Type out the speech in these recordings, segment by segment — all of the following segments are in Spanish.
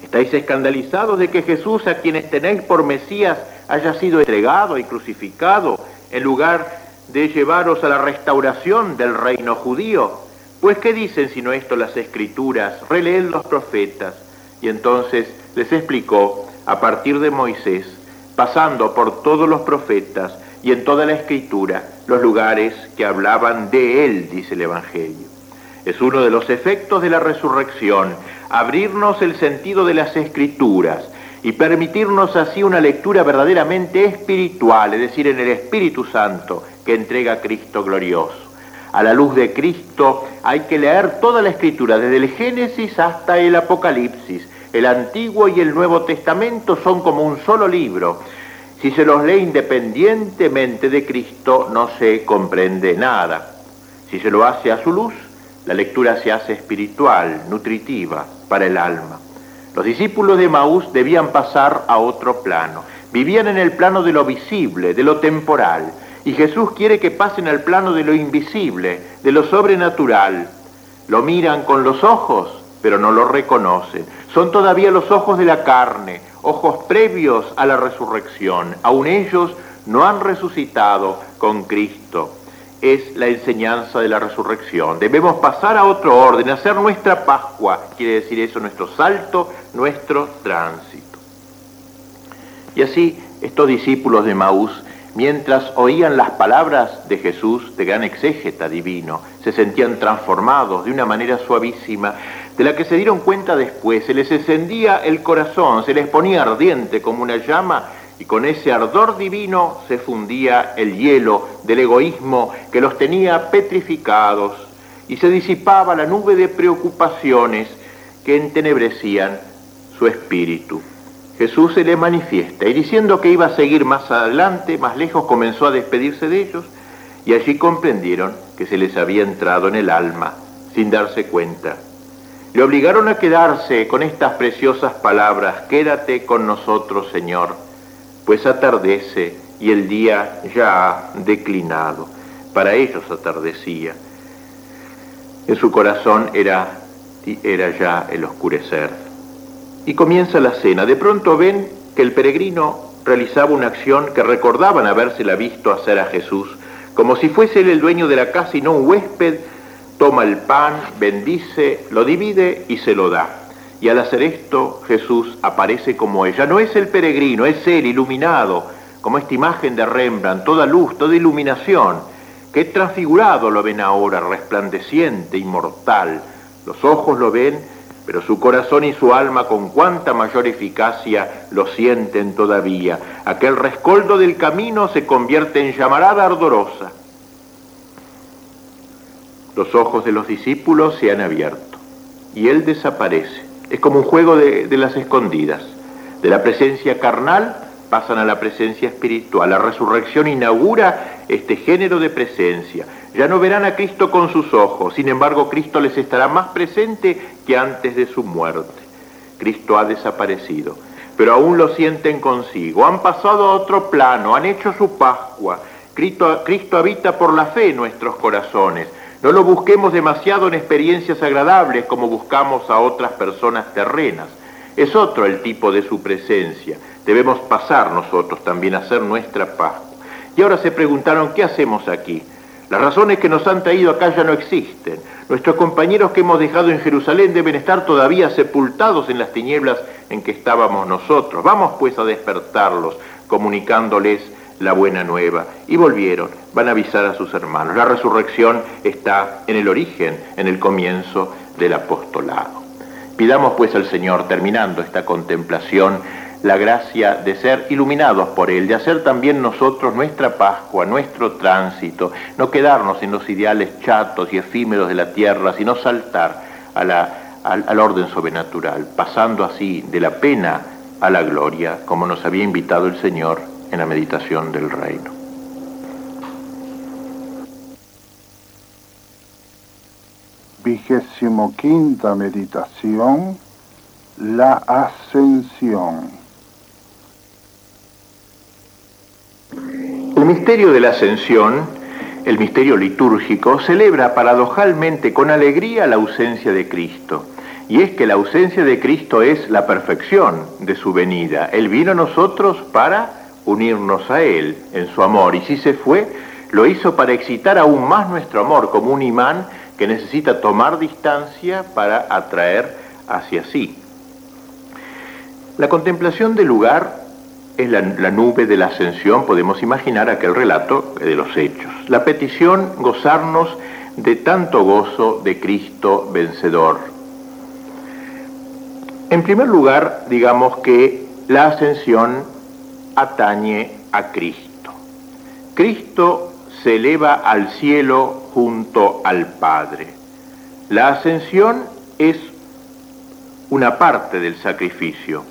Estáis escandalizados de que Jesús, a quienes tenéis por Mesías, haya sido entregado y crucificado, en lugar de llevaros a la restauración del reino judío. Pues, ¿qué dicen sino esto las Escrituras? Releed los profetas. Y entonces les explicó, a partir de Moisés, pasando por todos los profetas y en toda la Escritura, los lugares que hablaban de él, dice el Evangelio. Es uno de los efectos de la resurrección, abrirnos el sentido de las Escrituras y permitirnos así una lectura verdaderamente espiritual, es decir, en el Espíritu Santo que entrega Cristo glorioso. A la luz de Cristo hay que leer toda la Escritura, desde el Génesis hasta el Apocalipsis. El Antiguo y el Nuevo Testamento son como un solo libro. Si se los lee independientemente de Cristo, no se comprende nada. Si se lo hace a su luz, la lectura se hace espiritual, nutritiva para el alma. Los discípulos de Emaús debían pasar a otro plano. Vivían en el plano de lo visible, de lo temporal. Y Jesús quiere que pasen al plano de lo invisible, de lo sobrenatural. Lo miran con los ojos, pero no lo reconocen. Son todavía los ojos de la carne, ojos previos a la resurrección. Aún ellos no han resucitado con Cristo. Es la enseñanza de la resurrección. Debemos pasar a otro orden, hacer nuestra Pascua, quiere decir eso, nuestro salto, nuestro tránsito. Y así, estos discípulos de Emaús, mientras oían las palabras de Jesús, de gran exégeta divino, se sentían transformados de una manera suavísima, de la que se dieron cuenta después. Se les encendía el corazón, se les ponía ardiente como una llama, y con ese ardor divino se fundía el hielo del egoísmo que los tenía petrificados, y se disipaba la nube de preocupaciones que entenebrecían su espíritu. Jesús se les manifiesta, y diciendo que iba a seguir más adelante, más lejos, comenzó a despedirse de ellos, y allí comprendieron que se les había entrado en el alma, sin darse cuenta. Le obligaron a quedarse con estas preciosas palabras: quédate con nosotros, Señor, pues atardece y el día ya ha declinado. Para ellos atardecía. En su corazón era ya el oscurecer. Y comienza la cena. De pronto ven que el peregrino realizaba una acción que recordaban habérsela visto hacer a Jesús. Como si fuese él el dueño de la casa y no un huésped, toma el pan, bendice, lo divide y se lo da. Y al hacer esto, Jesús aparece como ella. No es el peregrino, es él iluminado, como esta imagen de Rembrandt, toda luz, toda iluminación. Qué transfigurado lo ven ahora, resplandeciente, inmortal. Los ojos lo ven, pero su corazón y su alma con cuánta mayor eficacia lo sienten todavía. Aquel rescoldo del camino se convierte en llamarada ardorosa. Los ojos de los discípulos se han abierto y él desaparece. Es como un juego de las escondidas. De la presencia carnal pasan a la presencia espiritual. La resurrección inaugura este género de presencia. Ya no verán a Cristo con sus ojos, sin embargo Cristo les estará más presente que antes de su muerte. Cristo ha desaparecido, pero aún lo sienten consigo. Han pasado a otro plano, han hecho su Pascua. Cristo habita por la fe en nuestros corazones. No lo busquemos demasiado en experiencias agradables como buscamos a otras personas terrenas. Es otro el tipo de su presencia. Debemos pasar nosotros también a hacer nuestra Pascua. Y ahora se preguntaron, ¿qué hacemos aquí? Las razones que nos han traído acá ya no existen. Nuestros compañeros que hemos dejado en Jerusalén deben estar todavía sepultados en las tinieblas en que estábamos nosotros. Vamos pues a despertarlos, comunicándoles la buena nueva. Y volvieron, van a avisar a sus hermanos. La resurrección está en el origen, en el comienzo del apostolado. Pidamos pues al Señor, terminando esta contemplación, la gracia de ser iluminados por Él, de hacer también nosotros nuestra Pascua, nuestro tránsito, no quedarnos en los ideales chatos y efímeros de la tierra, sino saltar al orden sobrenatural, pasando así de la pena a la gloria, como nos había invitado el Señor en la meditación del reino. Vigésimoquinta meditación, la Ascensión. El misterio de la Ascensión, el misterio litúrgico, celebra paradojalmente con alegría la ausencia de Cristo. y es que la ausencia de Cristo es la perfección de su venida. Él vino a nosotros para unirnos a Él en su amor, y si se fue, lo hizo para excitar aún más nuestro amor, como un imán que necesita tomar distancia para atraer hacia sí. La contemplación del lugar es la nube de la ascensión. Podemos imaginar aquel relato de los Hechos. La petición, gozarnos de tanto gozo de Cristo vencedor. En primer lugar, digamos que la ascensión atañe a Cristo. Cristo se eleva al cielo junto al Padre. La ascensión es una parte del sacrificio.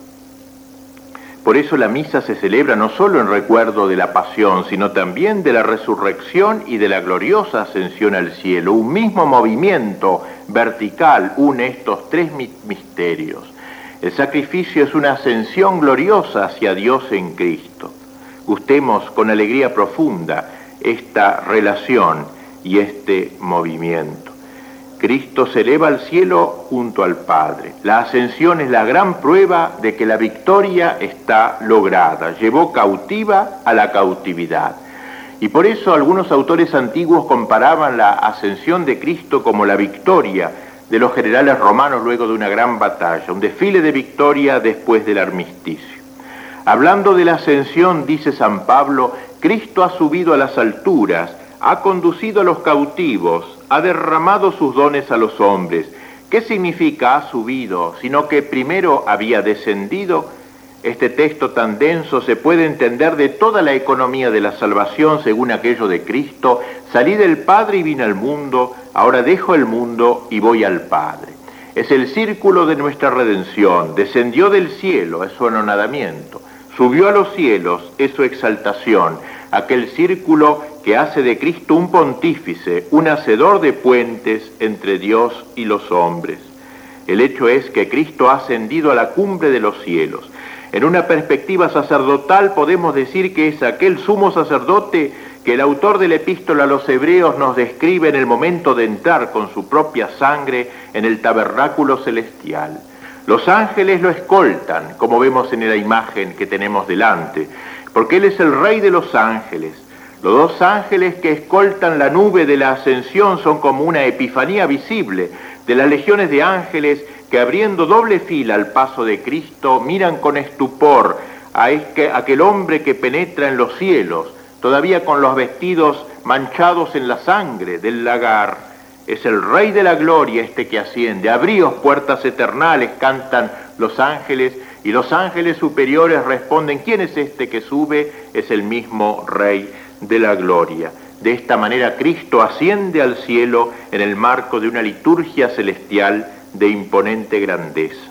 Por eso la misa se celebra no solo en recuerdo de la pasión, sino también de la resurrección y de la gloriosa ascensión al cielo. Un mismo movimiento vertical une estos tres misterios. El sacrificio es una ascensión gloriosa hacia Dios en Cristo. Gustemos con alegría profunda esta relación y este movimiento. Cristo se eleva al cielo junto al Padre. La ascensión es la gran prueba de que la victoria está lograda. Llevó cautiva a la cautividad. Y por eso algunos autores antiguos comparaban la ascensión de Cristo como la victoria de los generales romanos luego de una gran batalla, un desfile de victoria después del armisticio. Hablando de la ascensión, dice San Pablo, Cristo ha subido a las alturas, ha conducido a los cautivos, ha derramado sus dones a los hombres. ¿Qué significa ha subido? Sino que primero había descendido. Este texto tan denso se puede entender de toda la economía de la salvación según aquello de Cristo. Salí del Padre y vine al mundo, ahora dejo el mundo y voy al Padre. Es el círculo de nuestra redención. Descendió del cielo, es su anonadamiento. Subió a los cielos, es su exaltación. Aquel círculo que hace de Cristo un pontífice, un hacedor de puentes entre Dios y los hombres. El hecho es que Cristo ha ascendido a la cumbre de los cielos. En una perspectiva sacerdotal podemos decir que es aquel sumo sacerdote que el autor de la epístola a los Hebreos nos describe en el momento de entrar con su propia sangre en el tabernáculo celestial. Los ángeles lo escoltan, como vemos en la imagen que tenemos delante, porque Él es el Rey de los ángeles. Los dos ángeles que escoltan la nube de la ascensión son como una epifanía visible de las legiones de ángeles que, abriendo doble fila al paso de Cristo, miran con estupor a aquel hombre que penetra en los cielos, todavía con los vestidos manchados en la sangre del lagar. Es el Rey de la gloria este que asciende. Abríos puertas eternales, cantan los ángeles, y los ángeles superiores responden, ¿quién es este que sube? Es el mismo Rey de la gloria. De esta manera Cristo asciende al cielo en el marco de una liturgia celestial de imponente grandeza.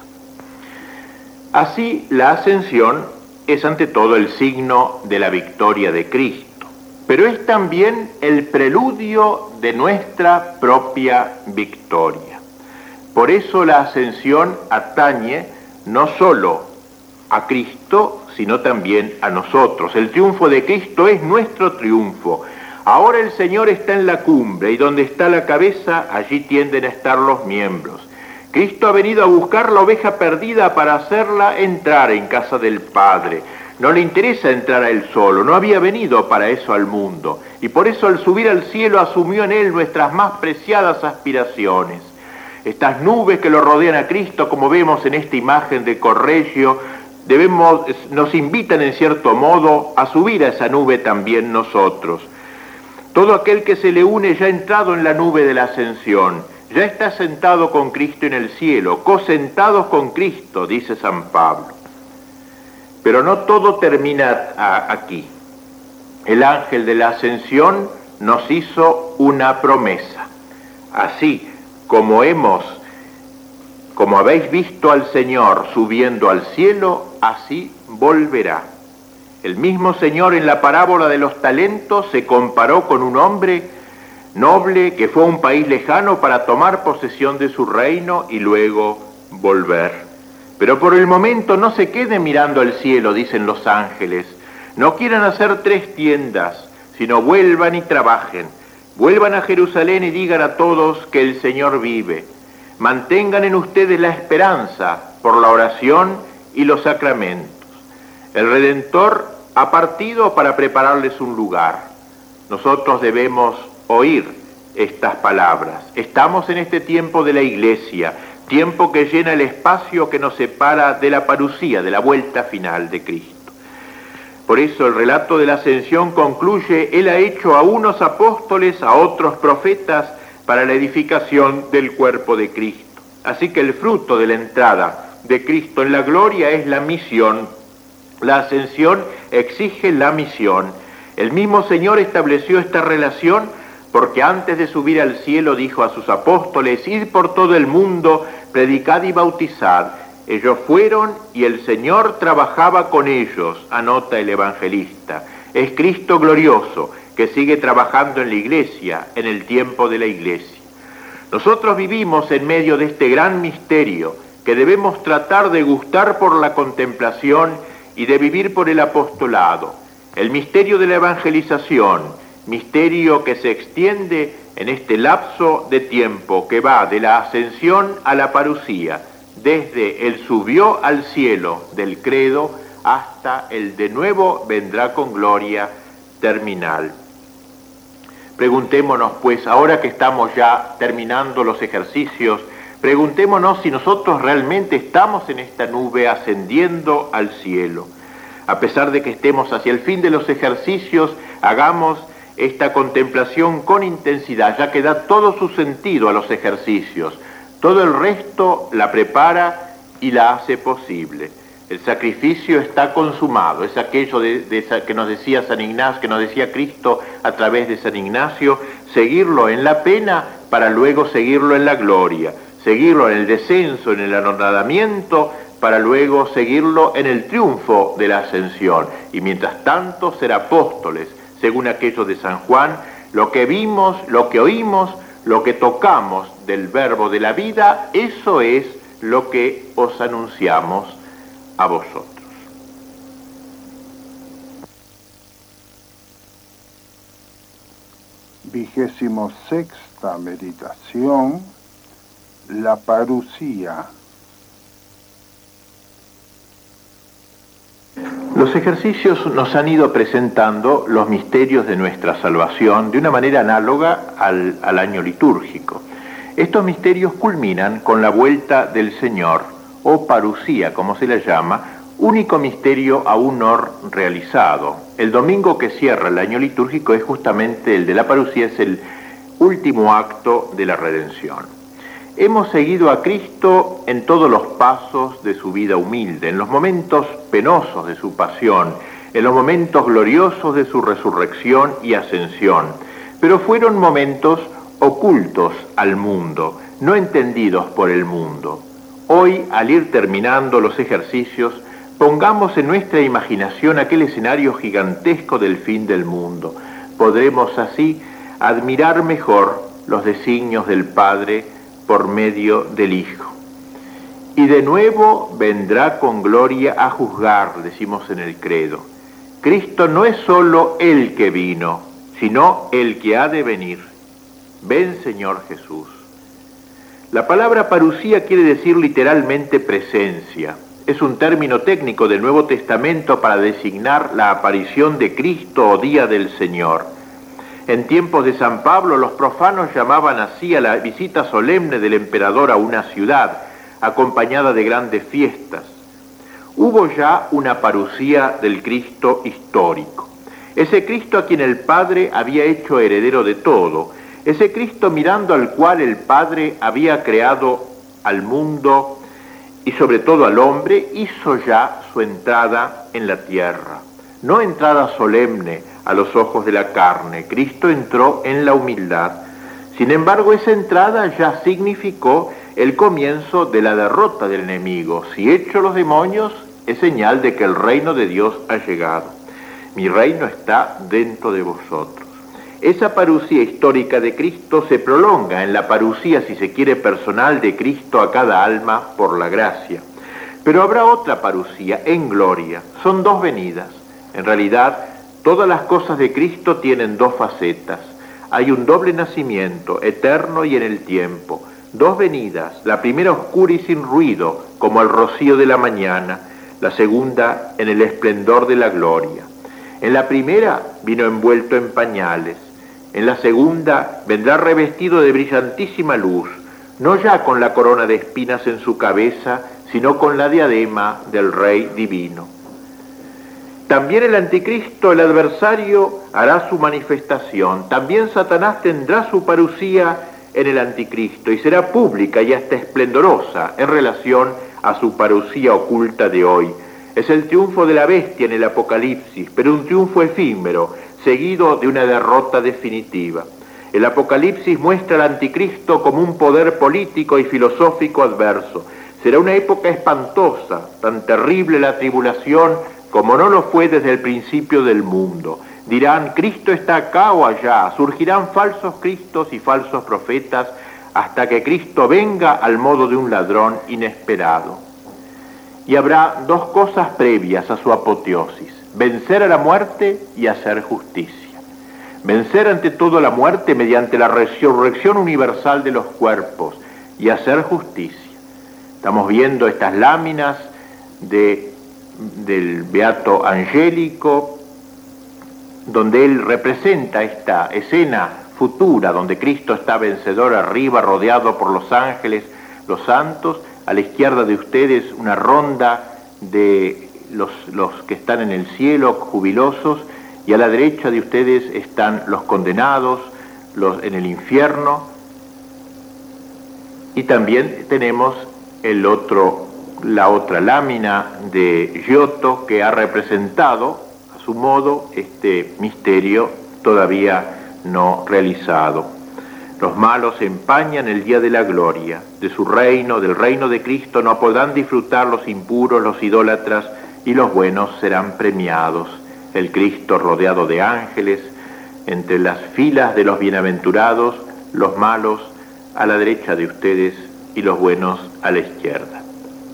Así, la ascensión es ante todo el signo de la victoria de Cristo, pero es también el preludio de nuestra propia victoria. Por eso la ascensión atañe no solo a Cristo, sino también a nosotros. El triunfo de Cristo es nuestro triunfo. Ahora el Señor está en la cumbre, y donde está la cabeza, allí tienden a estar los miembros. Cristo ha venido a buscar la oveja perdida para hacerla entrar en casa del Padre. No le interesa entrar a Él solo, no había venido para eso al mundo, y por eso al subir al cielo asumió en Él nuestras más preciadas aspiraciones. Estas nubes que lo rodean a Cristo, como vemos en esta imagen de Correggio, nos invitan en cierto modo a subir a esa nube también nosotros. Todo aquel que se le une ya ha entrado en la nube de la ascensión, ya está sentado con Cristo en el cielo, cosentados con Cristo, dice San Pablo. Pero no todo termina aquí. El ángel de la ascensión nos hizo una promesa. Así como habéis visto al Señor subiendo al cielo, así volverá. El mismo Señor en la parábola de los talentos se comparó con un hombre noble que fue a un país lejano para tomar posesión de su reino y luego volver. Pero por el momento no se quede mirando al cielo, dicen los ángeles. No quieran hacer 3 tiendas, sino vuelvan y trabajen. Vuelvan a Jerusalén y digan a todos que el Señor vive. Mantengan en ustedes la esperanza por la oración y los sacramentos. El Redentor ha partido para prepararles un lugar. Nosotros debemos oír estas palabras. Estamos en este tiempo de la Iglesia, tiempo que llena el espacio que nos separa de la parusía, de la vuelta final de Cristo. Por eso el relato de la ascensión concluye: Él ha hecho a unos apóstoles, a otros profetas, para la edificación del cuerpo de Cristo. Así que el fruto de la entrada de Cristo en la gloria es la misión. La ascensión exige la misión. El mismo Señor estableció esta relación porque antes de subir al cielo dijo a sus apóstoles: id por todo el mundo, predicad y bautizad. Ellos fueron y el Señor trabajaba con ellos, anota el evangelista. Es Cristo glorioso que sigue trabajando en la Iglesia, en el tiempo de la Iglesia. Nosotros vivimos en medio de este gran misterio que debemos tratar de gustar por la contemplación y de vivir por el apostolado. El misterio de la evangelización, misterio que se extiende en este lapso de tiempo que va de la ascensión a la parusía, desde el subió al cielo del credo hasta el de nuevo vendrá con gloria terminal. Preguntémonos pues, ahora que estamos ya terminando los ejercicios, preguntémonos si nosotros realmente estamos en esta nube ascendiendo al cielo. A pesar de que estemos hacia el fin de los ejercicios, hagamos esta contemplación con intensidad, ya que da todo su sentido a los ejercicios. Todo el resto la prepara y la hace posible. El sacrificio está consumado, es aquello que nos decía San Ignacio, que nos decía Cristo a través de San Ignacio: seguirlo en la pena para luego seguirlo en la gloria, seguirlo en el descenso, en el anonadamiento, para luego seguirlo en el triunfo de la ascensión. Y mientras tanto ser apóstoles, según aquello de San Juan: lo que vimos, lo que oímos, lo que tocamos del verbo de la vida, eso es lo que os anunciamos a vosotros. Vigésimo sexta meditación, la parusía. Los ejercicios nos han ido presentando los misterios de nuestra salvación de una manera análoga al año litúrgico. Estos misterios culminan con la vuelta del Señor, o parusía, como se le llama, único misterio aún no realizado. El domingo que cierra el año litúrgico es justamente el de la parusía, es el último acto de la redención. Hemos seguido a Cristo en todos los pasos de su vida humilde, en los momentos penosos de su pasión, en los momentos gloriosos de su resurrección y ascensión, pero fueron momentos ocultos al mundo, no entendidos por el mundo. Hoy, al ir terminando los ejercicios, pongamos en nuestra imaginación aquel escenario gigantesco del fin del mundo. Podremos así admirar mejor los designios del Padre por medio del Hijo. Y de nuevo vendrá con gloria a juzgar, decimos en el credo. Cristo no es solo el que vino, sino el que ha de venir. Ven, Señor Jesús. La palabra parusía quiere decir literalmente presencia. Es un término técnico del Nuevo Testamento para designar la aparición de Cristo o día del Señor. En tiempos de San Pablo, los profanos llamaban así a la visita solemne del emperador a una ciudad, acompañada de grandes fiestas. Hubo ya una parusía del Cristo histórico. Ese Cristo a quien el Padre había hecho heredero de todo. Ese Cristo mirando al cual el Padre había creado al mundo y sobre todo al hombre, hizo ya su entrada en la tierra. No entrada solemne a los ojos de la carne, Cristo entró en la humildad. Sin embargo, esa entrada ya significó el comienzo de la derrota del enemigo. Si echo los demonios, es señal de que el reino de Dios ha llegado. Mi reino está dentro de vosotros. Esa parusía histórica de Cristo se prolonga en la parusía, si se quiere, personal de Cristo a cada alma por la gracia. Pero habrá otra parusía en gloria. Son dos venidas. En realidad, todas las cosas de Cristo tienen dos facetas. Hay un doble nacimiento, eterno y en el tiempo. dos venidas, la primera oscura y sin ruido, como el rocío de la mañana, la segunda en el esplendor de la gloria. En la primera vino envuelto en pañales, en la segunda vendrá revestido de brillantísima luz, no ya con la corona de espinas en su cabeza, sino con la diadema del Rey divino. También el anticristo, el adversario, hará su manifestación. También Satanás tendrá su parucía en el anticristo y será pública y hasta esplendorosa en relación a su parucía oculta de hoy. Es el triunfo de la bestia en el Apocalipsis, pero un triunfo efímero, seguido de una derrota definitiva. El Apocalipsis muestra al anticristo como un poder político y filosófico adverso. Será una época espantosa, tan terrible la tribulación como no lo fue desde el principio del mundo. Dirán, Cristo está acá o allá, surgirán falsos cristos y falsos profetas hasta que Cristo venga al modo de un ladrón inesperado. Y habrá dos cosas previas a su apoteosis: vencer a la muerte y hacer justicia. Vencer ante todo la muerte mediante la resurrección universal de los cuerpos y hacer justicia. Estamos viendo estas láminas del Beato Angélico, donde él representa esta escena futura, donde Cristo está vencedor arriba, rodeado por los ángeles, los santos. A la izquierda de ustedes una ronda de los que están en el cielo, jubilosos, y a la derecha de ustedes están los condenados, los en el infierno. Y también tenemos la otra lámina de Giotto, que ha representado a su modo este misterio todavía no realizado. Los malos empañan el día de la gloria de su reino, del reino de Cristo no podrán disfrutar los impuros, los idólatras, y los buenos serán premiados. El Cristo rodeado de ángeles, entre las filas de los bienaventurados, los malos a la derecha de ustedes y los buenos a la izquierda.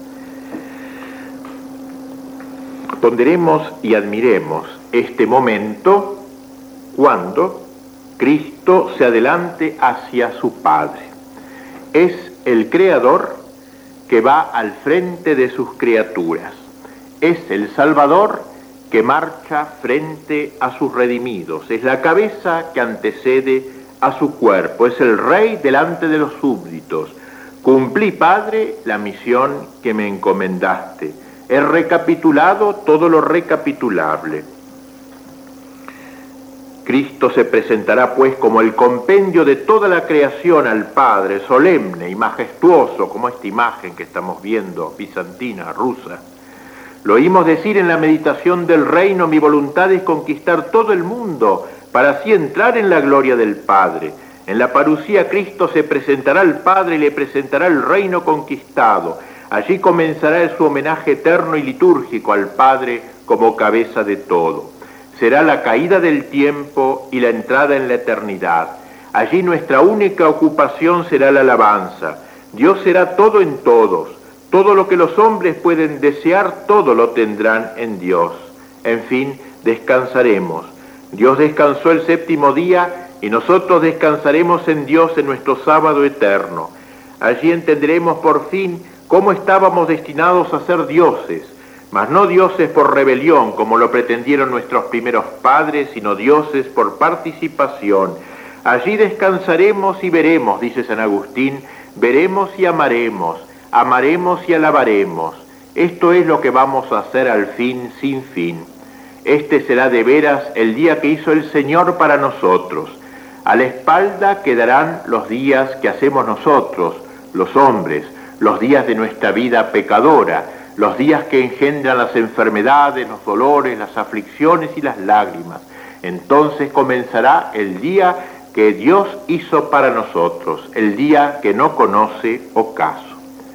Ponderemos y admiremos este momento cuando Cristo se adelante hacia su Padre. Es el Creador que va al frente de sus criaturas. Es el Salvador que marcha frente a sus redimidos. Es la cabeza que antecede a su cuerpo. Es el Rey delante de los súbditos. Cumplí, Padre, la misión que me encomendaste. He recapitulado todo lo recapitulable. Cristo se presentará pues como el compendio de toda la creación al Padre, solemne y majestuoso, como esta imagen que estamos viendo, bizantina, rusa. Lo oímos decir en la meditación del reino: mi voluntad es conquistar todo el mundo, para así entrar en la gloria del Padre. En la parucía Cristo se presentará al Padre y le presentará el reino conquistado. Allí comenzará su homenaje eterno y litúrgico al Padre como cabeza de todo. Será la caída del tiempo y la entrada en la eternidad. Allí nuestra única ocupación será la alabanza. Dios será todo en todos. Todo lo que los hombres pueden desear, todo lo tendrán en Dios. En fin, descansaremos. Dios descansó el séptimo día y nosotros descansaremos en Dios en nuestro sábado eterno. Allí entenderemos por fin cómo estábamos destinados a ser dioses, mas no dioses por rebelión, como lo pretendieron nuestros primeros padres, sino dioses por participación. Allí descansaremos y veremos, dice San Agustín, veremos y amaremos, amaremos y alabaremos. Esto es lo que vamos a hacer al fin, sin fin. Este será de veras el día que hizo el Señor para nosotros. A la espalda quedarán los días que hacemos nosotros, los hombres, los días de nuestra vida pecadora, los días que engendran las enfermedades, los dolores, las aflicciones y las lágrimas. Entonces comenzará el día que Dios hizo para nosotros, el día que no conoce ocaso.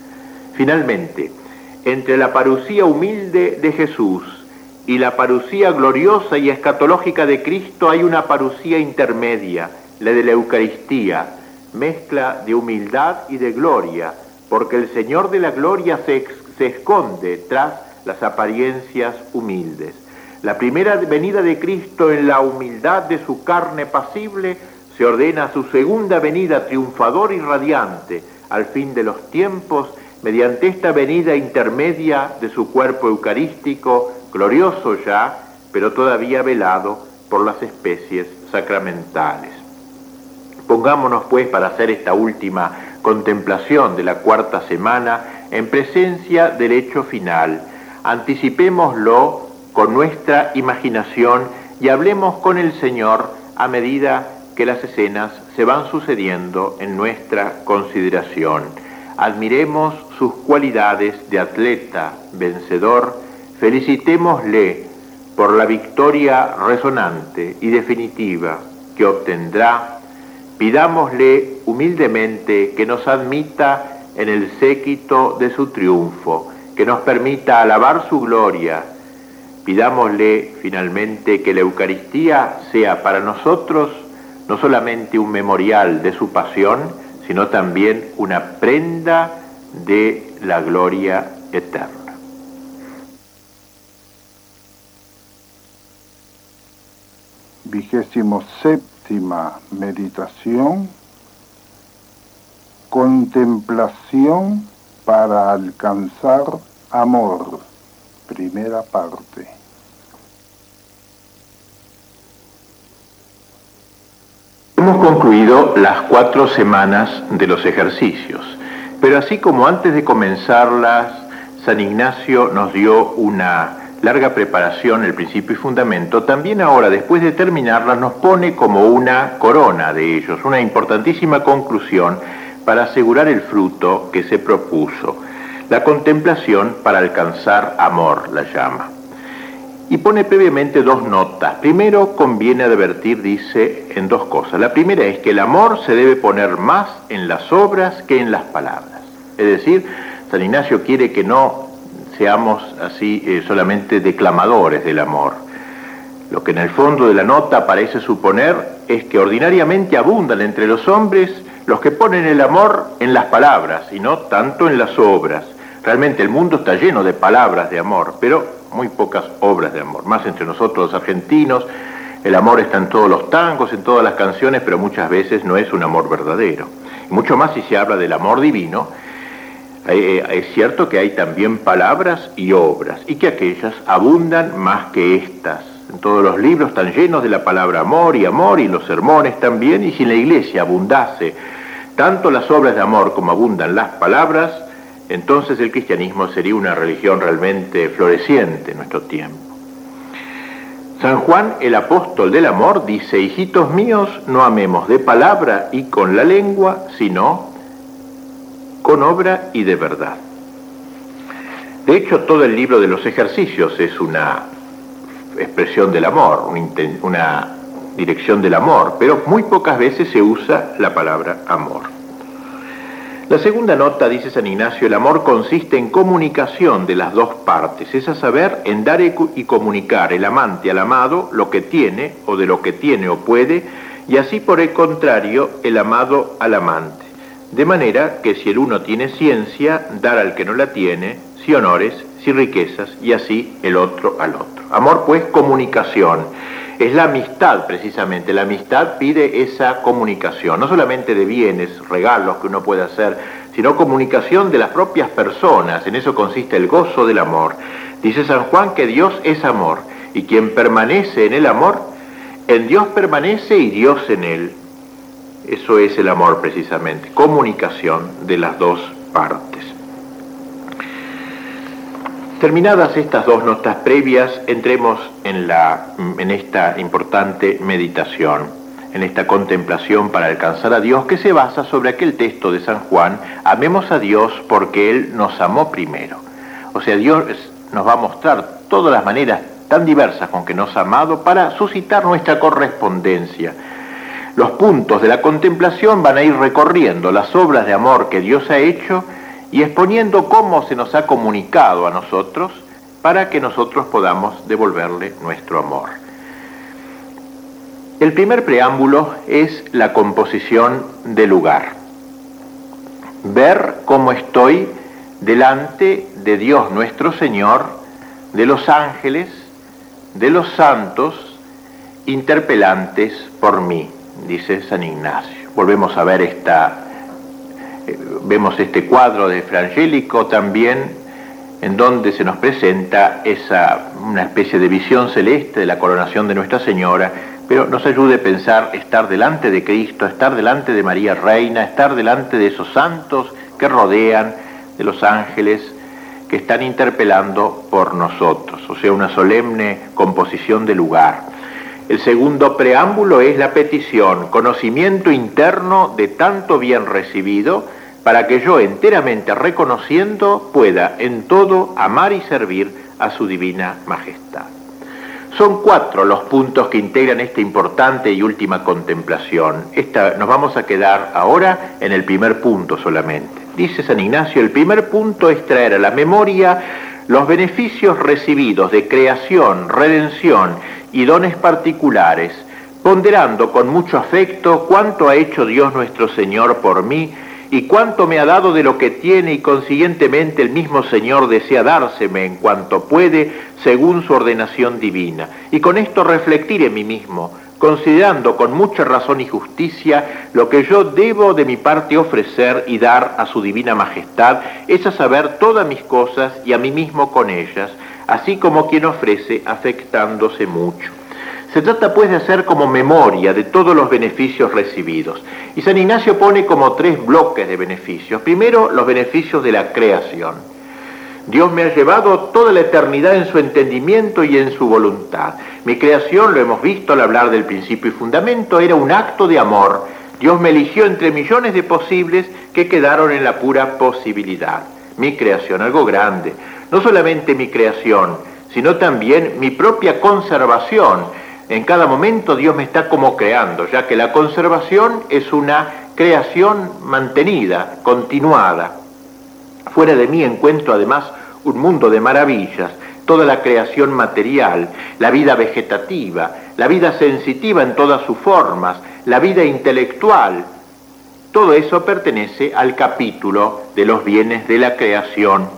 Finalmente, entre la parucía humilde de Jesús y la parucía gloriosa y escatológica de Cristo hay una parucía intermedia, la de la Eucaristía, mezcla de humildad y de gloria, porque el Señor de la gloria se esconde tras las apariencias humildes. La primera venida de Cristo en la humildad de su carne pasible se ordena a su segunda venida triunfadora y radiante, al fin de los tiempos, mediante esta venida intermedia de su cuerpo eucarístico, glorioso ya, pero todavía velado por las especies sacramentales. Pongámonos pues para hacer esta última contemplación de la cuarta semana en presencia del hecho final. Anticipémoslo con nuestra imaginación y hablemos con el Señor a medida que las escenas se van sucediendo en nuestra consideración. Admiremos sus cualidades de atleta vencedor, felicitémosle por la victoria resonante y definitiva que obtendrá. Pidámosle humildemente que nos admita en el séquito de su triunfo, que nos permita alabar su gloria. Pidámosle finalmente que la Eucaristía sea para nosotros no solamente un memorial de su pasión, sino también una prenda de la gloria eterna. Vigésimo séptima meditación, contemplación para alcanzar amor, primera parte. Hemos concluido las 4 semanas de los ejercicios, pero así como antes de comenzarlas, San Ignacio nos dio una larga preparación, el principio y fundamento, también ahora, después de terminarlas, nos pone como una corona de ellos, una importantísima conclusión para asegurar el fruto que se propuso. La contemplación para alcanzar amor, la llama. Y pone previamente 2 notas. Primero, conviene advertir, dice, en 2 cosas. La primera es que el amor se debe poner más en las obras que en las palabras. Es decir, San Ignacio quiere que no seamos así solamente declamadores del amor. Lo que en el fondo de la nota parece suponer es que ordinariamente abundan entre los hombres los que ponen el amor en las palabras y no tanto en las obras. Realmente el mundo está lleno de palabras de amor, pero muy pocas obras de amor. Más entre nosotros los argentinos, el amor está en todos los tangos, en todas las canciones, pero muchas veces no es un amor verdadero. Y mucho más si se habla del amor divino. Es cierto que hay también palabras y obras, y que aquellas abundan más que estas. En todos los libros están llenos de la palabra amor, y los sermones también, y si en la iglesia abundase tanto las obras de amor como abundan las palabras, entonces el cristianismo sería una religión realmente floreciente en nuestro tiempo. San Juan, el apóstol del amor, dice: hijitos míos, no amemos de palabra y con la lengua, sino con obra y de verdad. De hecho, todo el libro de los ejercicios es una expresión del amor, una dirección del amor, pero muy pocas veces se usa la palabra amor. La segunda nota, dice San Ignacio, el amor consiste en comunicación de las 2 partes, es a saber, en dar y comunicar el amante al amado lo que tiene o de lo que tiene o puede, y así por el contrario el amado al amante. De manera que si el uno tiene ciencia, dar al que no la tiene, si honores, si riquezas, y así el otro al otro. Amor, pues, comunicación. Es la amistad, precisamente. La amistad pide esa comunicación, no solamente de bienes, regalos que uno puede hacer, sino comunicación de las propias personas. En eso consiste el gozo del amor. Dice San Juan que Dios es amor, y quien permanece en el amor, en Dios permanece y Dios en él. Eso es el amor, precisamente, comunicación de las 2 partes. Terminadas estas 2 notas previas, entremos en esta importante meditación, en esta contemplación para alcanzar a Dios, que se basa sobre aquel texto de San Juan: amemos a Dios porque Él nos amó primero. O sea, Dios nos va a mostrar todas las maneras tan diversas con que nos ha amado para suscitar nuestra correspondencia. Los puntos de la contemplación van a ir recorriendo las obras de amor que Dios ha hecho y exponiendo cómo se nos ha comunicado a nosotros para que nosotros podamos devolverle nuestro amor. El primer preámbulo es la composición del lugar. Ver cómo estoy delante de Dios nuestro Señor, de los ángeles, de los santos, interpelantes por mí, dice San Ignacio. Volvemos a ver Vemos este cuadro de Fra Angelico también, en donde se nos presenta una especie de visión celeste de la coronación de Nuestra Señora, pero nos ayude a pensar estar delante de Cristo, estar delante de María Reina, estar delante de esos santos que rodean, de los ángeles que están interpelando por nosotros, o sea, una solemne composición de lugar. El segundo preámbulo es la petición, conocimiento interno de tanto bien recibido, para que yo, enteramente reconociendo, pueda en todo amar y servir a su divina majestad. Son 4 los puntos que integran esta importante y última contemplación. Nos vamos a quedar ahora en el primer punto solamente. Dice San Ignacio, el primer punto es traer a la memoria los beneficios recibidos de creación, redención y dones particulares, ponderando con mucho afecto cuánto ha hecho Dios nuestro Señor por mí y cuánto me ha dado de lo que tiene, y consiguientemente el mismo Señor desea dárseme en cuanto puede, según su ordenación divina. Y con esto reflectir en mí mismo, considerando con mucha razón y justicia lo que yo debo de mi parte ofrecer y dar a su divina majestad, es a saber todas mis cosas y a mí mismo con ellas, así como quien ofrece afectándose mucho. Se trata pues de hacer como memoria de todos los beneficios recibidos. Y San Ignacio pone como 3 bloques de beneficios. Primero, los beneficios de la creación. Dios me ha llevado toda la eternidad en su entendimiento y en su voluntad. Mi creación, lo hemos visto al hablar del principio y fundamento, era un acto de amor. Dios me eligió entre millones de posibles que quedaron en la pura posibilidad. Mi creación, algo grande. No solamente mi creación, sino también mi propia conservación. En cada momento Dios me está como creando, ya que la conservación es una creación mantenida, continuada. Fuera de mí encuentro además un mundo de maravillas, toda la creación material, la vida vegetativa, la vida sensitiva en todas sus formas, la vida intelectual. Todo eso pertenece al capítulo de los bienes de la creación.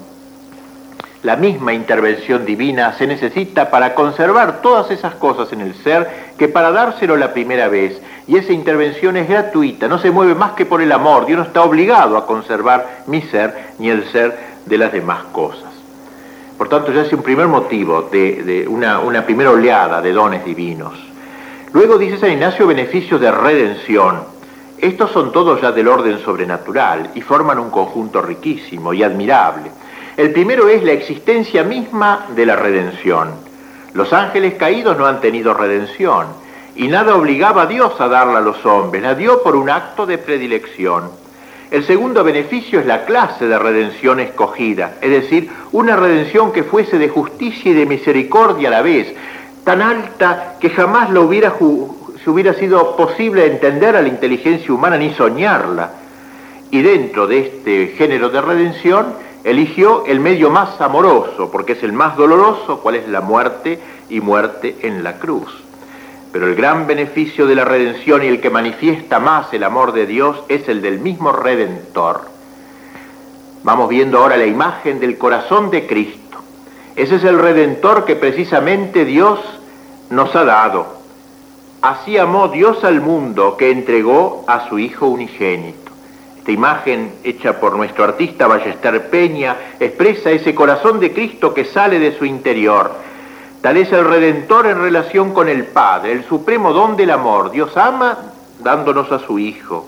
La misma intervención divina se necesita para conservar todas esas cosas en el ser que para dárselo la primera vez. Y esa intervención es gratuita, no se mueve más que por el amor. Dios no está obligado a conservar mi ser ni el ser de las demás cosas. Por tanto, ya es un primer motivo de una primera oleada de dones divinos. Luego dice San Ignacio, beneficios de redención. Estos son todos ya del orden sobrenatural y forman un conjunto riquísimo y admirable. El primero es la existencia misma de la redención. Los ángeles caídos no han tenido redención, y nada obligaba a Dios a darla a los hombres, la dio por un acto de predilección. El segundo beneficio es la clase de redención escogida, es decir, una redención que fuese de justicia y de misericordia a la vez, tan alta que jamás se hubiera sido posible entender a la inteligencia humana ni soñarla. Y dentro de este género de redención, eligió el medio más amoroso, porque es el más doloroso, cuál es la muerte, y muerte en la cruz. Pero el gran beneficio de la redención y el que manifiesta más el amor de Dios es el del mismo Redentor. Vamos viendo ahora la imagen del corazón de Cristo. Ese es el Redentor que precisamente Dios nos ha dado. Así amó Dios al mundo que entregó a su Hijo unigénito. Esta imagen, hecha por nuestro artista Ballester Peña, expresa ese corazón de Cristo que sale de su interior. Tal es el Redentor en relación con el Padre, el supremo don del amor. Dios ama dándonos a su Hijo.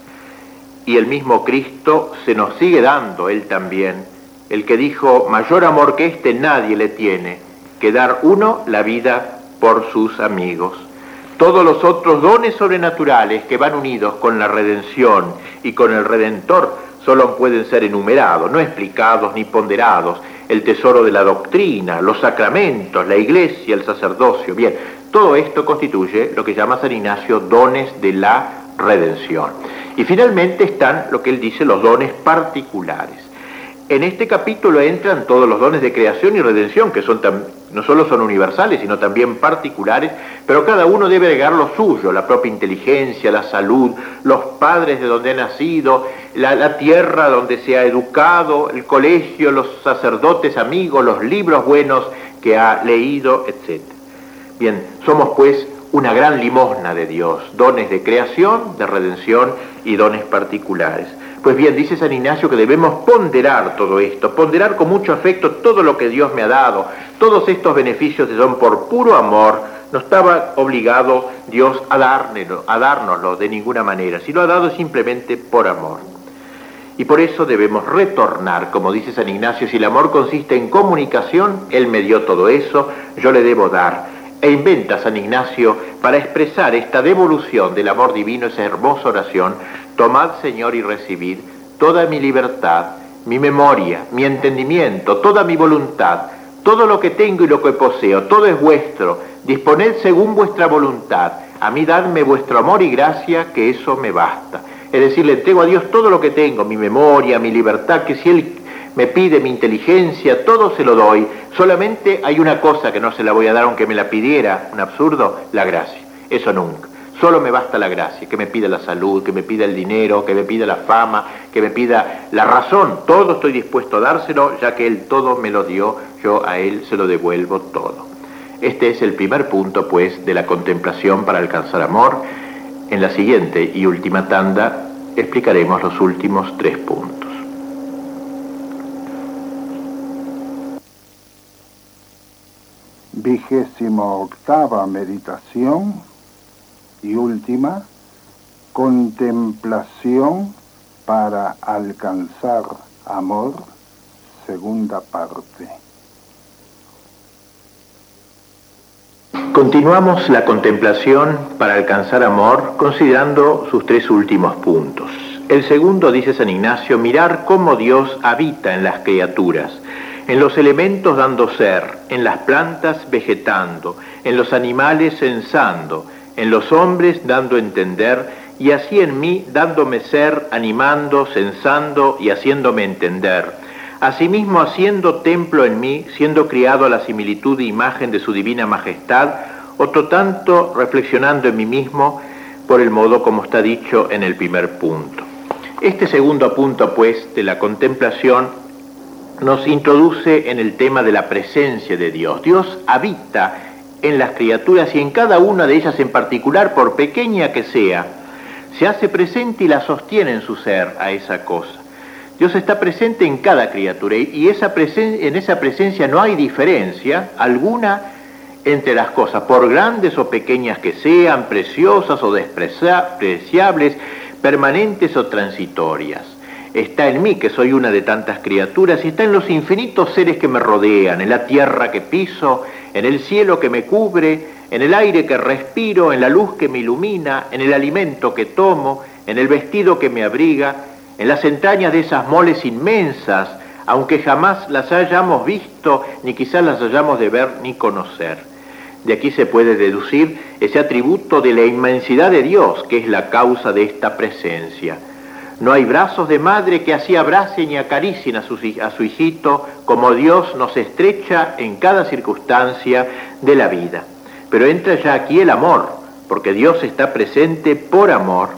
Y el mismo Cristo se nos sigue dando, Él también. El que dijo, mayor amor que este nadie le tiene, que dar uno la vida por sus amigos. Todos los otros dones sobrenaturales que van unidos con la redención y con el Redentor solo pueden ser enumerados, no explicados ni ponderados. El tesoro de la doctrina, los sacramentos, la iglesia, el sacerdocio. Bien, todo esto constituye lo que llama San Ignacio dones de la redención. Y finalmente están lo que él dice los dones particulares. En este capítulo entran todos los dones de creación y redención, que no solo son universales, sino también particulares, pero cada uno debe agregar lo suyo, la propia inteligencia, la salud, los padres de donde ha nacido, la tierra donde se ha educado, el colegio, los sacerdotes amigos, los libros buenos que ha leído, etc. Bien, somos pues una gran limosna de Dios, dones de creación, de redención y dones particulares. Pues bien, dice San Ignacio que debemos ponderar todo esto, ponderar con mucho afecto todo lo que Dios me ha dado, todos estos beneficios que son por puro amor. No estaba obligado Dios a dárnoslo de ninguna manera, si lo ha dado simplemente por amor. Y por eso debemos retornar, como dice San Ignacio, si el amor consiste en comunicación, Él me dio todo eso, yo le debo dar. E inventa San Ignacio para expresar esta devolución del amor divino, esa hermosa oración: tomad, Señor, y recibid toda mi libertad, mi memoria, mi entendimiento, toda mi voluntad, todo lo que tengo y lo que poseo, todo es vuestro, disponed según vuestra voluntad, a mí dadme vuestro amor y gracia, que eso me basta. Es decir, le entrego a Dios todo lo que tengo, mi memoria, mi libertad, que si Él me pide mi inteligencia, todo se lo doy. Solamente hay una cosa que no se la voy a dar aunque me la pidiera, un absurdo: la gracia. Eso nunca. Solo me basta la gracia, que me pida la salud, que me pida el dinero, que me pida la fama, que me pida la razón. Todo estoy dispuesto a dárselo, ya que Él todo me lo dio, yo a Él se lo devuelvo todo. Este es el primer punto, pues, de la contemplación para alcanzar amor. En la siguiente y última tanda explicaremos los últimos 3 puntos. Vigésimo octava meditación y última: contemplación para alcanzar amor, segunda parte. Continuamos la contemplación para alcanzar amor considerando sus 3 últimos puntos. El segundo, dice San Ignacio, mirar cómo Dios habita en las criaturas, en los elementos dando ser, en las plantas vegetando, en los animales sensando, en los hombres dando entender, y así en mí dándome ser, animando, sensando y haciéndome entender. Asimismo haciendo templo en mí, siendo criado a la similitud e imagen de su divina majestad, otro tanto reflexionando en mí mismo por el modo como está dicho en el primer punto. Este segundo punto, pues, de la contemplación nos introduce en el tema de la presencia de Dios. Dios habita en las criaturas y en cada una de ellas en particular, por pequeña que sea, se hace presente y la sostiene en su ser a esa cosa. Dios está presente en cada criatura y en esa presencia no hay diferencia alguna entre las cosas, por grandes o pequeñas que sean, preciosas o despreciables, permanentes o transitorias. Está en mí, que soy una de tantas criaturas, y está en los infinitos seres que me rodean, en la tierra que piso, en el cielo que me cubre, en el aire que respiro, en la luz que me ilumina, en el alimento que tomo, en el vestido que me abriga, en las entrañas de esas moles inmensas, aunque jamás las hayamos visto, ni quizás las hayamos de ver ni conocer. De aquí se puede deducir ese atributo de la inmensidad de Dios, que es la causa de esta presencia. No hay brazos de madre que así abracen y acaricien a su hijito, como Dios nos estrecha en cada circunstancia de la vida. Pero entra ya aquí el amor, porque Dios está presente por amor.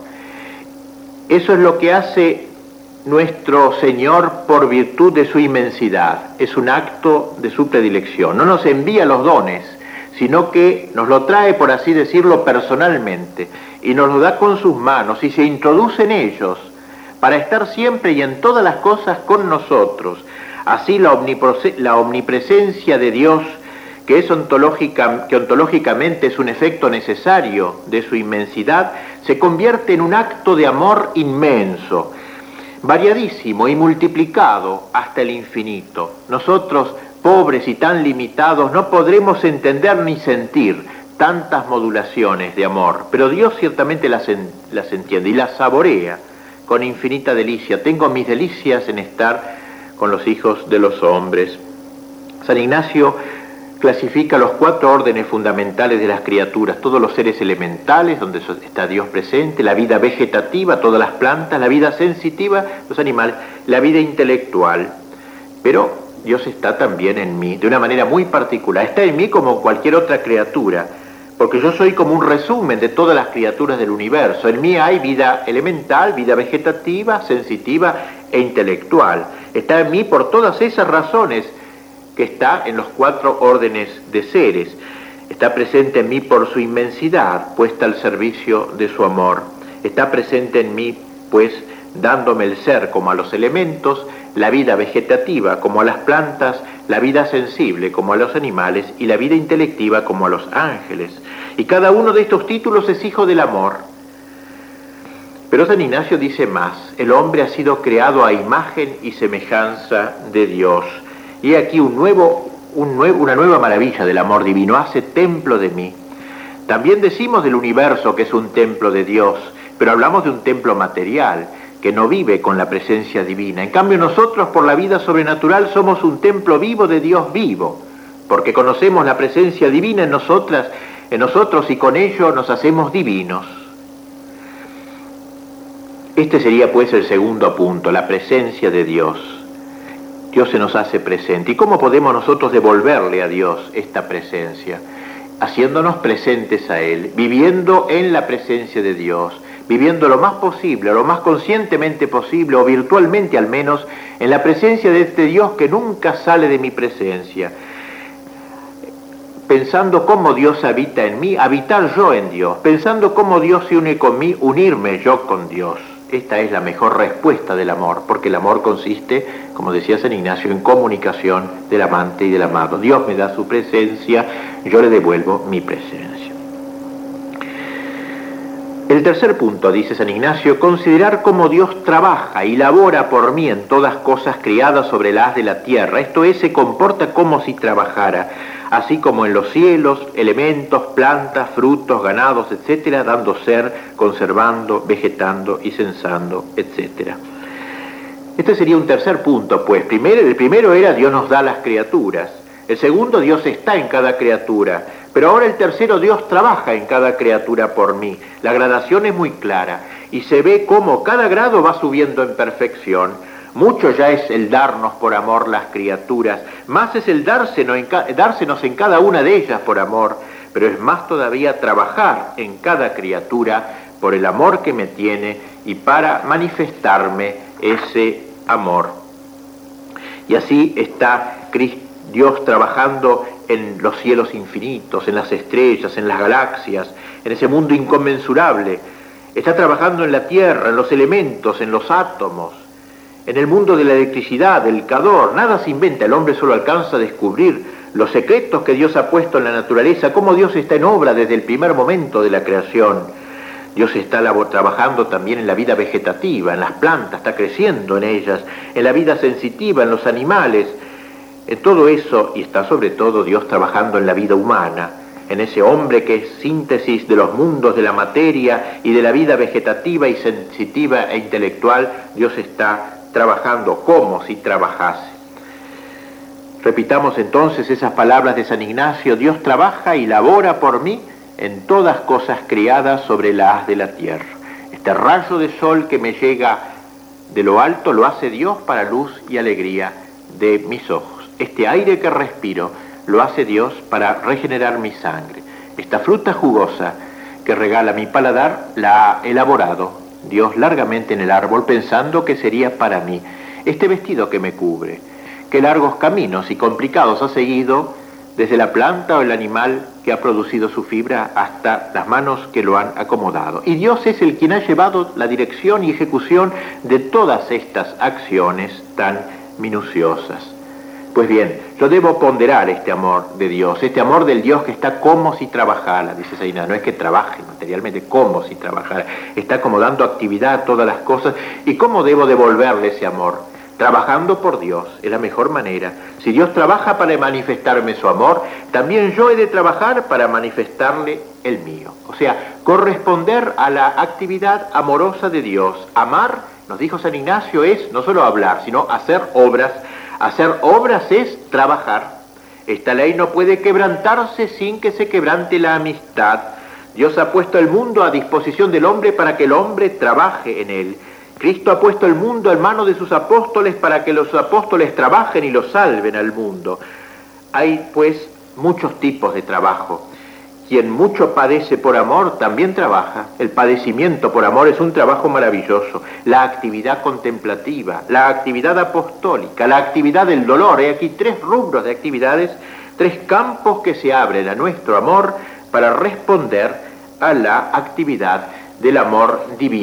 Eso es lo que hace nuestro Señor por virtud de su inmensidad. Es un acto de su predilección. No nos envía los dones, sino que nos lo trae, por así decirlo, personalmente, y nos lo da con sus manos y se introduce en ellos para estar siempre y en todas las cosas con nosotros. Así la omnipresencia de Dios, que ontológicamente es un efecto necesario de su inmensidad, se convierte en un acto de amor inmenso, variadísimo y multiplicado hasta el infinito. Nosotros, pobres y tan limitados, no podremos entender ni sentir tantas modulaciones de amor, pero Dios ciertamente las entiende y las saborea con infinita delicia. Tengo mis delicias en estar con los hijos de los hombres. San Ignacio clasifica los 4 órdenes fundamentales de las criaturas: todos los seres elementales, donde está Dios presente, la vida vegetativa, todas las plantas, la vida sensitiva, los animales, la vida intelectual. Pero Dios está también en mí, de una manera muy particular. Está en mí como cualquier otra criatura, porque yo soy como un resumen de todas las criaturas del universo. En mí hay vida elemental, vida vegetativa, sensitiva e intelectual. Está en mí por todas esas razones que está en los 4 órdenes de seres. Está presente en mí por su inmensidad, puesta al servicio de su amor. Está presente en mí, pues, dándome el ser como a los elementos, la vida vegetativa como a las plantas, la vida sensible como a los animales y la vida intelectiva como a los ángeles. Y cada uno de estos títulos es hijo del amor. Pero San Ignacio dice más: el hombre ha sido creado a imagen y semejanza de Dios. Y aquí una nueva maravilla del amor divino: hace templo de mí. También decimos del universo que es un templo de Dios, pero hablamos de un templo material, que no vive con la presencia divina. En cambio nosotros, por la vida sobrenatural, somos un templo vivo de Dios vivo, porque conocemos la presencia divina en nosotros, y con ello nos hacemos divinos. Este sería pues el segundo punto, la presencia de Dios. Dios se nos hace presente. ¿Y cómo podemos nosotros devolverle a Dios esta presencia? Haciéndonos presentes a Él, viviendo en la presencia de Dios, viviendo lo más posible, lo más conscientemente posible, o virtualmente al menos, en la presencia de este Dios que nunca sale de mi presencia. Pensando cómo Dios habita en mí, habitar yo en Dios. Pensando cómo Dios se une con mí, unirme yo con Dios. Esta es la mejor respuesta del amor, porque el amor consiste, como decía San Ignacio, en comunicación del amante y del amado. Dios me da su presencia, yo le devuelvo mi presencia. El tercer punto, dice San Ignacio, considerar cómo Dios trabaja y labora por mí en todas cosas criadas sobre la haz de la tierra. Esto es, se comporta como si trabajara, así como en los cielos, elementos, plantas, frutos, ganados, etcétera, dando ser, conservando, vegetando y censando, etcétera. Este sería un tercer punto, pues. El primero era Dios nos da las criaturas. El segundo, Dios está en cada criatura. Pero ahora el tercero, Dios trabaja en cada criatura por mí. La gradación es muy clara y se ve cómo cada grado va subiendo en perfección. Mucho ya es el darnos por amor las criaturas, más es el dársenos en cada una de ellas por amor, pero es más todavía trabajar en cada criatura por el amor que me tiene y para manifestarme ese amor. Y así está Dios trabajando en los cielos infinitos, en las estrellas, en las galaxias, en ese mundo inconmensurable. Está trabajando en la tierra, en los elementos, en los átomos, en el mundo de la electricidad, del calor. Nada se inventa, el hombre solo alcanza a descubrir los secretos que Dios ha puesto en la naturaleza, cómo Dios está en obra desde el primer momento de la creación. Dios está trabajando también en la vida vegetativa, en las plantas, está creciendo en ellas, en la vida sensitiva, en los animales, en todo eso, y está sobre todo Dios trabajando en la vida humana, en ese hombre que es síntesis de los mundos de la materia y de la vida vegetativa y sensitiva e intelectual. Dios está trabajando como si trabajase. Repitamos entonces esas palabras de San Ignacio: Dios trabaja y labora por mí en todas cosas criadas sobre la haz de la tierra. Este rayo de sol que me llega de lo alto lo hace Dios para luz y alegría de mis ojos. Este aire que respiro lo hace Dios para regenerar mi sangre. Esta fruta jugosa que regala mi paladar la ha elaborado Dios largamente en el árbol, pensando que sería para mí. Este vestido que me cubre, qué largos caminos y complicados ha seguido desde la planta o el animal que ha producido su fibra hasta las manos que lo han acomodado. Y Dios es el quien ha llevado la dirección y ejecución de todas estas acciones tan minuciosas. Pues bien, yo debo ponderar este amor de Dios, este amor del Dios que está como si trabajara, dice San Ignacio. No es que trabaje materialmente, como si trabajara. Está como dando actividad a todas las cosas. ¿Y cómo debo devolverle ese amor? Trabajando por Dios, es la mejor manera. Si Dios trabaja para manifestarme su amor, también yo he de trabajar para manifestarle el mío. O sea, corresponder a la actividad amorosa de Dios. Amar, nos dijo San Ignacio, es no solo hablar, sino hacer obras. Hacer obras es trabajar. Esta ley no puede quebrantarse sin que se quebrante la amistad. Dios ha puesto el mundo a disposición del hombre para que el hombre trabaje en él. Cristo ha puesto el mundo en manos de sus apóstoles para que los apóstoles trabajen y lo salven al mundo. Hay pues muchos tipos de trabajo. Quien mucho padece por amor también trabaja. El padecimiento por amor es un trabajo maravilloso. La actividad contemplativa, la actividad apostólica, la actividad del dolor. Hay aquí 3 rubros de actividades, 3 campos que se abren a nuestro amor para responder a la actividad del amor divino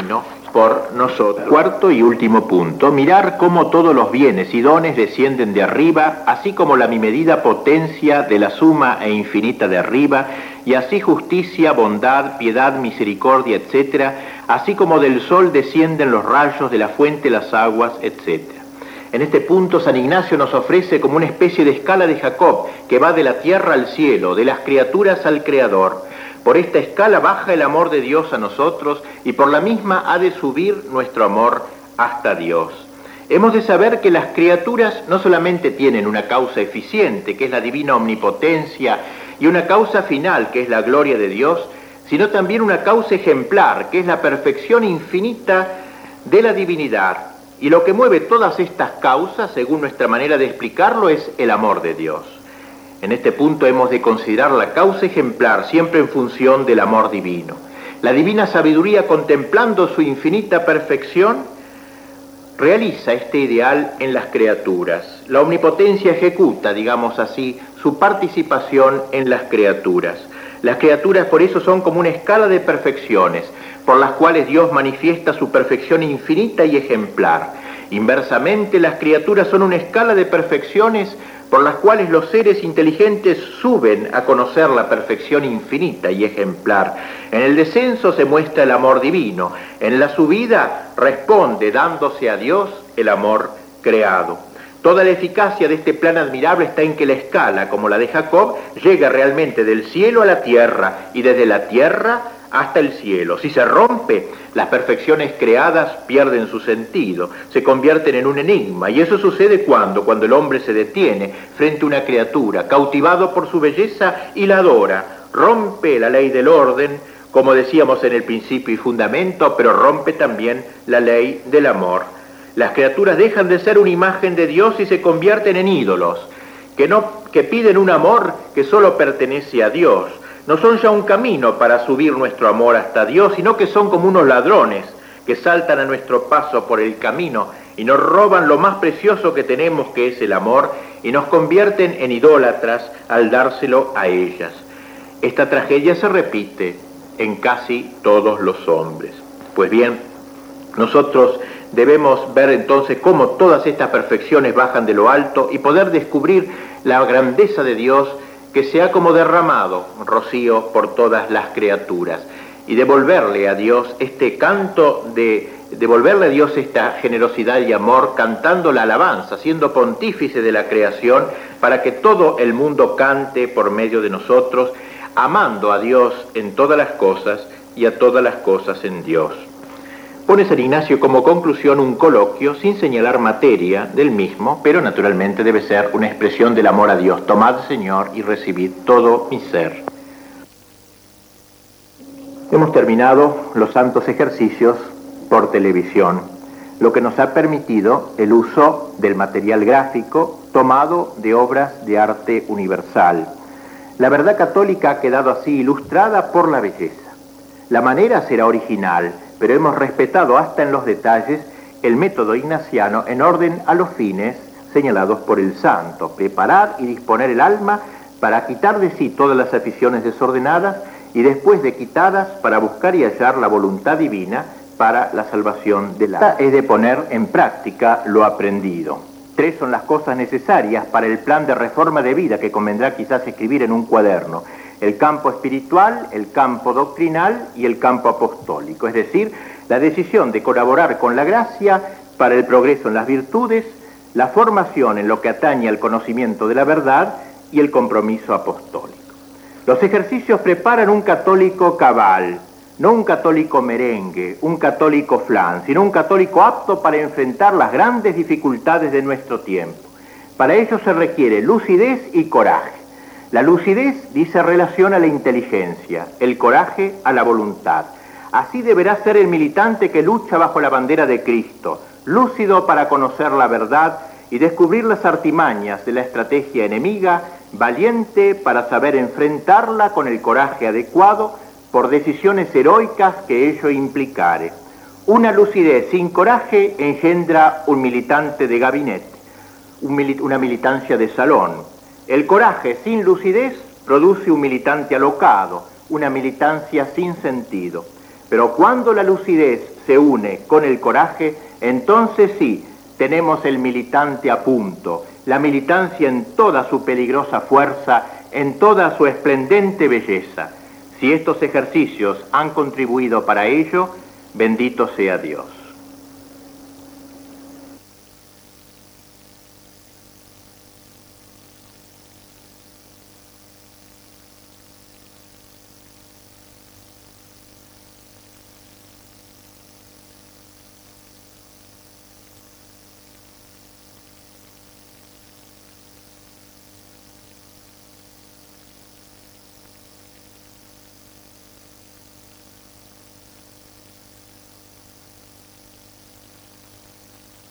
por nosotros. Cuarto y último punto, mirar cómo todos los bienes y dones descienden de arriba, así como la medida potencia de la suma e infinita de arriba, y así justicia, bondad, piedad, misericordia, etc., así como del sol descienden los rayos, de la fuente las aguas, etc. En este punto San Ignacio nos ofrece como una especie de escala de Jacob, que va de la tierra al cielo, de las criaturas al Creador. Por esta escala baja el amor de Dios a nosotros y por la misma ha de subir nuestro amor hasta Dios. Hemos de saber que las criaturas no solamente tienen una causa eficiente, que es la divina omnipotencia, y una causa final, que es la gloria de Dios, sino también una causa ejemplar, que es la perfección infinita de la divinidad. Y lo que mueve todas estas causas, según nuestra manera de explicarlo, es el amor de Dios. En este punto hemos de considerar la causa ejemplar siempre en función del amor divino. La divina sabiduría, contemplando su infinita perfección, realiza este ideal en las criaturas. La omnipotencia ejecuta, digamos así, su participación en las criaturas. Las criaturas por eso son como una escala de perfecciones, por las cuales Dios manifiesta su perfección infinita y ejemplar. Inversamente, las criaturas son una escala de perfecciones por las cuales los seres inteligentes suben a conocer la perfección infinita y ejemplar. En el descenso se muestra el amor divino, en la subida responde dándose a Dios el amor creado. Toda la eficacia de este plan admirable está en que la escala, como la de Jacob, llega realmente del cielo a la tierra y desde la tierra hasta el cielo. Si se rompe, las perfecciones creadas pierden su sentido, se convierten en un enigma, y eso sucede cuando el hombre se detiene frente a una criatura, cautivado por su belleza y la adora, rompe la ley del orden, como decíamos en el principio y fundamento, pero rompe también la ley del amor. Las criaturas dejan de ser una imagen de Dios y se convierten en ídolos, que piden un amor que solo pertenece a Dios. No son ya un camino para subir nuestro amor hasta Dios, sino que son como unos ladrones que saltan a nuestro paso por el camino y nos roban lo más precioso que tenemos, que es el amor, y nos convierten en idólatras al dárselo a ellas. Esta tragedia se repite en casi todos los hombres. Pues bien, nosotros debemos ver entonces cómo todas estas perfecciones bajan de lo alto y poder descubrir la grandeza de Dios, que se ha como derramado rocío por todas las criaturas, y devolverle a Dios este canto devolverle a Dios esta generosidad y amor, cantando la alabanza, siendo pontífice de la creación, para que todo el mundo cante por medio de nosotros, amando a Dios en todas las cosas y a todas las cosas en Dios. Pone San Ignacio como conclusión un coloquio sin señalar materia del mismo, pero naturalmente debe ser una expresión del amor a Dios. Tomad, Señor, y recibid todo mi ser. Hemos terminado los santos ejercicios por televisión, lo que nos ha permitido el uso del material gráfico tomado de obras de arte universal. La verdad católica ha quedado así ilustrada por la belleza. La manera será original, pero hemos respetado hasta en los detalles el método ignaciano en orden a los fines señalados por el santo: preparar y disponer el alma para quitar de sí todas las aficiones desordenadas y después de quitadas para buscar y hallar la voluntad divina para la salvación del alma. Es de poner en práctica lo aprendido. 3 son las cosas necesarias para el plan de reforma de vida que convendrá quizás escribir en un cuaderno: el campo espiritual, el campo doctrinal y el campo apostólico, es decir, la decisión de colaborar con la gracia para el progreso en las virtudes, la formación en lo que atañe al conocimiento de la verdad y el compromiso apostólico. Los ejercicios preparan un católico cabal, no un católico merengue, un católico flan, sino un católico apto para enfrentar las grandes dificultades de nuestro tiempo. Para ello se requiere lucidez y coraje. La lucidez dice relación a la inteligencia, el coraje a la voluntad. Así deberá ser el militante que lucha bajo la bandera de Cristo, lúcido para conocer la verdad y descubrir las artimañas de la estrategia enemiga, valiente para saber enfrentarla con el coraje adecuado por decisiones heroicas que ello implicare. Una lucidez sin coraje engendra un militante de gabinete, una militancia de salón. El coraje sin lucidez produce un militante alocado, una militancia sin sentido. Pero cuando la lucidez se une con el coraje, entonces sí, tenemos el militante a punto, la militancia en toda su peligrosa fuerza, en toda su esplendente belleza. Si estos ejercicios han contribuido para ello, bendito sea Dios.